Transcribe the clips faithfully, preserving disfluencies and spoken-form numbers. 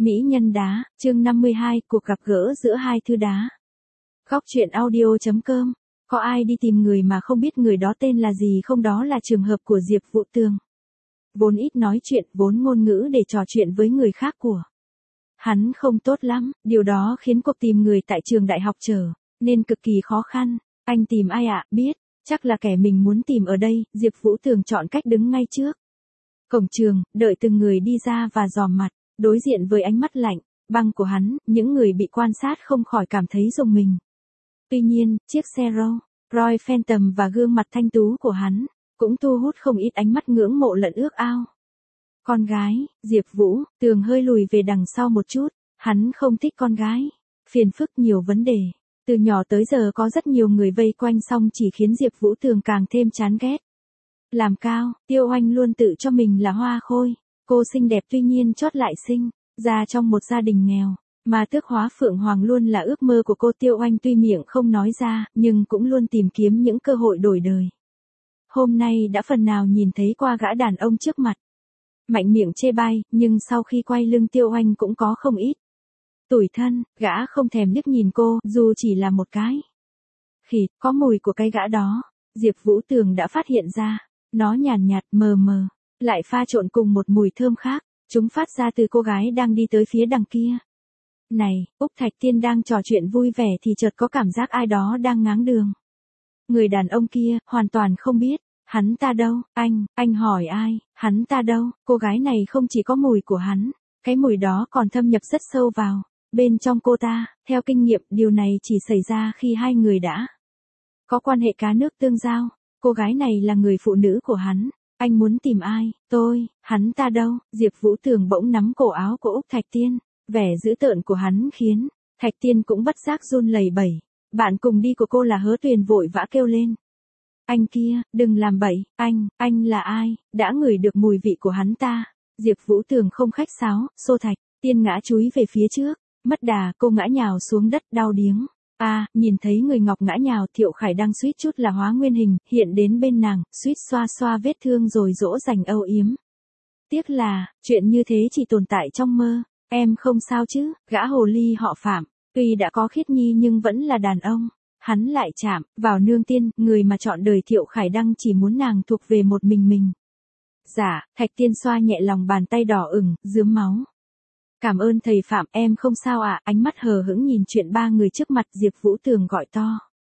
Mỹ nhân đá, chương năm mươi hai, cuộc gặp gỡ giữa hai thư đá. Góc truyện audio.com. Có ai đi tìm người mà không biết người đó tên là gì không? Đó là trường hợp của Diệp Vũ Tường. Vốn ít nói chuyện, vốn ngôn ngữ để trò chuyện với người khác của hắn không tốt lắm, điều đó khiến cuộc tìm người tại trường đại học trở nên cực kỳ khó khăn. Anh tìm ai ạ? Biết, chắc là kẻ mình muốn tìm ở đây. Diệp Vũ Tường chọn cách đứng ngay trước cổng trường, đợi từng người đi ra và dòm mặt. Đối diện với ánh mắt lạnh băng của hắn, những người bị quan sát không khỏi cảm thấy rùng mình. Tuy nhiên, chiếc xe Rolls Royce Phantom và gương mặt thanh tú của hắn cũng thu hút không ít ánh mắt ngưỡng mộ lẫn ước ao. Con gái, Diệp Vũ Tường hơi lùi về đằng sau một chút, hắn không thích con gái. Phiền phức nhiều vấn đề. Từ nhỏ tới giờ có rất nhiều người vây quanh xong chỉ khiến Diệp Vũ Tường càng thêm chán ghét. Làm cao, Tiêu Oanh luôn tự cho mình là hoa khôi. Cô xinh đẹp tuy nhiên chót lại sinh ra trong một gia đình nghèo, mà tước hóa Phượng Hoàng luôn là ước mơ của cô. Tiêu Oanh tuy miệng không nói ra, nhưng cũng luôn tìm kiếm những cơ hội đổi đời. Hôm nay đã phần nào nhìn thấy qua gã đàn ông trước mặt. Mạnh miệng chê bai, nhưng sau khi quay lưng Tiêu Oanh cũng có không ít tủi thân. Gã không thèm liếc nhìn cô, dù chỉ là một cái. Khịt, có mùi của cái gã đó. Diệp Vũ Tường đã phát hiện ra. Nó nhàn nhạt, mờ mờ, lại pha trộn cùng một mùi thơm khác. Chúng phát ra từ cô gái đang đi tới phía đằng kia. Này, Úc Thạch Tiên đang trò chuyện vui vẻ thì chợt có cảm giác ai đó đang ngáng đường. Người đàn ông kia, hoàn toàn không biết. Hắn ta đâu? Anh, anh hỏi ai? Hắn ta đâu? Cô gái này không chỉ có mùi của hắn, cái mùi đó còn thâm nhập rất sâu vào bên trong cô ta. Theo kinh nghiệm, điều này chỉ xảy ra khi hai người đã có quan hệ cá nước tương giao. Cô gái này là người phụ nữ của hắn. Anh muốn tìm ai? Tôi. Hắn ta đâu? Diệp Vũ Tường bỗng nắm cổ áo của Úc Thạch Tiên. Vẻ dữ tợn của hắn khiến Thạch Tiên cũng bất giác run lẩy bẩy. Bạn cùng đi của cô là Hứa Tuyền vội vã kêu lên. Anh kia, đừng làm bậy. Anh, anh là ai? Đã ngửi được mùi vị của hắn ta. Diệp Vũ Tường không khách sáo, xô Thạch Tiên ngã chúi về phía trước. Mất đà, cô ngã nhào xuống đất đau điếng. À, nhìn thấy người ngọc ngã nhào, Thiệu Khải đang suýt chút là hóa nguyên hình, hiện đến bên nàng, suýt xoa xoa vết thương rồi dỗ dành âu yếm. Tiếc là, chuyện như thế chỉ tồn tại trong mơ. Em không sao chứ? Gã hồ ly họ Phạm, tuy đã có khiết nhi nhưng vẫn là đàn ông. Hắn lại chạm vào Nương Tiên, người mà trọn đời Thiệu Khải Đăng chỉ muốn nàng thuộc về một mình mình. Dạ, Thạch Tiên xoa nhẹ lòng bàn tay đỏ ửng, rướm máu. Cảm ơn thầy Phạm, em không sao ạ. À? Ánh mắt hờ hững nhìn chuyện ba người trước mặt, Diệp Vũ Tường gọi to.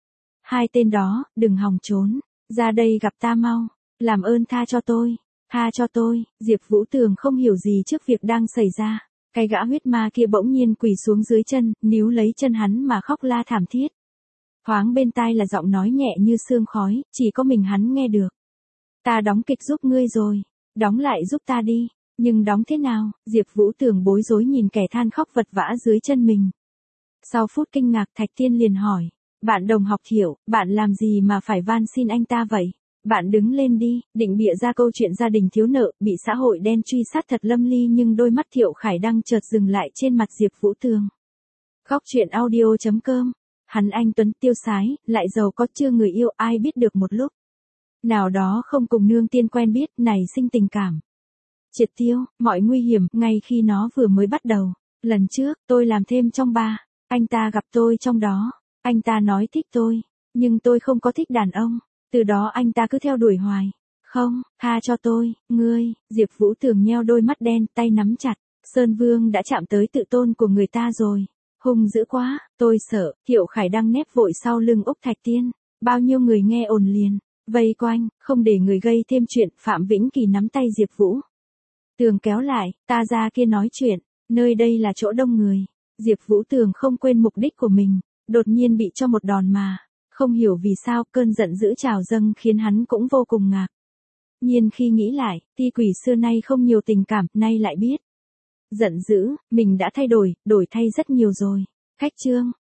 Hai tên đó, đừng hòng trốn. Ra đây gặp ta mau. Làm ơn tha cho tôi. Tha cho tôi. Diệp Vũ Tường không hiểu gì trước việc đang xảy ra. Cái gã huyết ma kia bỗng nhiên quỳ xuống dưới chân, níu lấy chân hắn mà khóc la thảm thiết. Thoáng bên tai là giọng nói nhẹ như sương khói, chỉ có mình hắn nghe được. Ta đóng kịch giúp ngươi rồi. Đóng lại giúp ta đi. Nhưng đóng thế nào? Diệp Vũ Tường bối rối nhìn kẻ than khóc vật vã dưới chân mình. Sau phút kinh ngạc, Thạch Tiên liền hỏi. Bạn đồng học Thiệu, bạn làm gì mà phải van xin anh ta vậy? Bạn đứng lên đi. Định bịa ra câu chuyện gia đình thiếu nợ, bị xã hội đen truy sát thật lâm ly, nhưng đôi mắt Thiệu Khải Đăng chợt dừng lại trên mặt Diệp Vũ Tường. Góc truyện audio.com. Hắn anh tuấn tiêu sái, lại giàu có, chưa người yêu, ai biết được một lúc nào đó không cùng Nương Tiên quen biết, nảy sinh tình cảm. Triệt tiêu mọi nguy hiểm ngay khi nó vừa mới bắt đầu. Lần trước, tôi làm thêm trong ba. Anh ta gặp tôi trong đó. Anh ta nói thích tôi. Nhưng tôi không có thích đàn ông. Từ đó anh ta cứ theo đuổi hoài. Không, tha cho tôi, ngươi. Diệp Vũ Tường nheo đôi mắt đen, tay nắm chặt. Sơn Vương đã chạm tới tự tôn của người ta rồi. Hung dữ quá, tôi sợ. Thiệu Khải Đăng nép vội sau lưng Úc Thạch Tiên. Bao nhiêu người nghe ồn liền vây quanh, không để người gây thêm chuyện. Phạm Vĩnh Kỳ nắm tay Diệp Vũ Tường kéo lại, ta ra kia nói chuyện, nơi đây là chỗ đông người. Diệp Vũ Tường không quên mục đích của mình, đột nhiên bị cho một đòn mà. Không hiểu vì sao cơn giận dữ trào dâng khiến hắn cũng vô cùng ngạc nhiên khi nghĩ lại, Ti Quỷ xưa nay không nhiều tình cảm, nay lại biết giận dữ, mình đã thay đổi, đổi thay rất nhiều rồi. Khách trương,